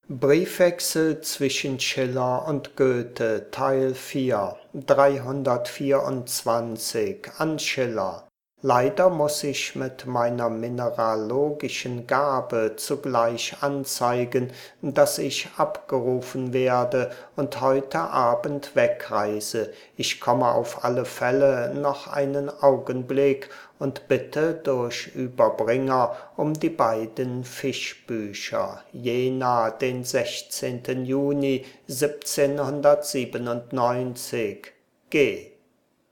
Briefwechsel zwischen Schiller und Goethe, Teil 4, 324 an Schiller. Leider muß ich mit meiner mineralogischen Gabe zugleich anzeigen, daß ich abgerufen werde und heute Abend wegreise. Ich komme auf alle Fälle noch einen Augenblick und bitte durch Überbringer um die beiden Fischbücher. Jena, den 16. Juni 1797. G.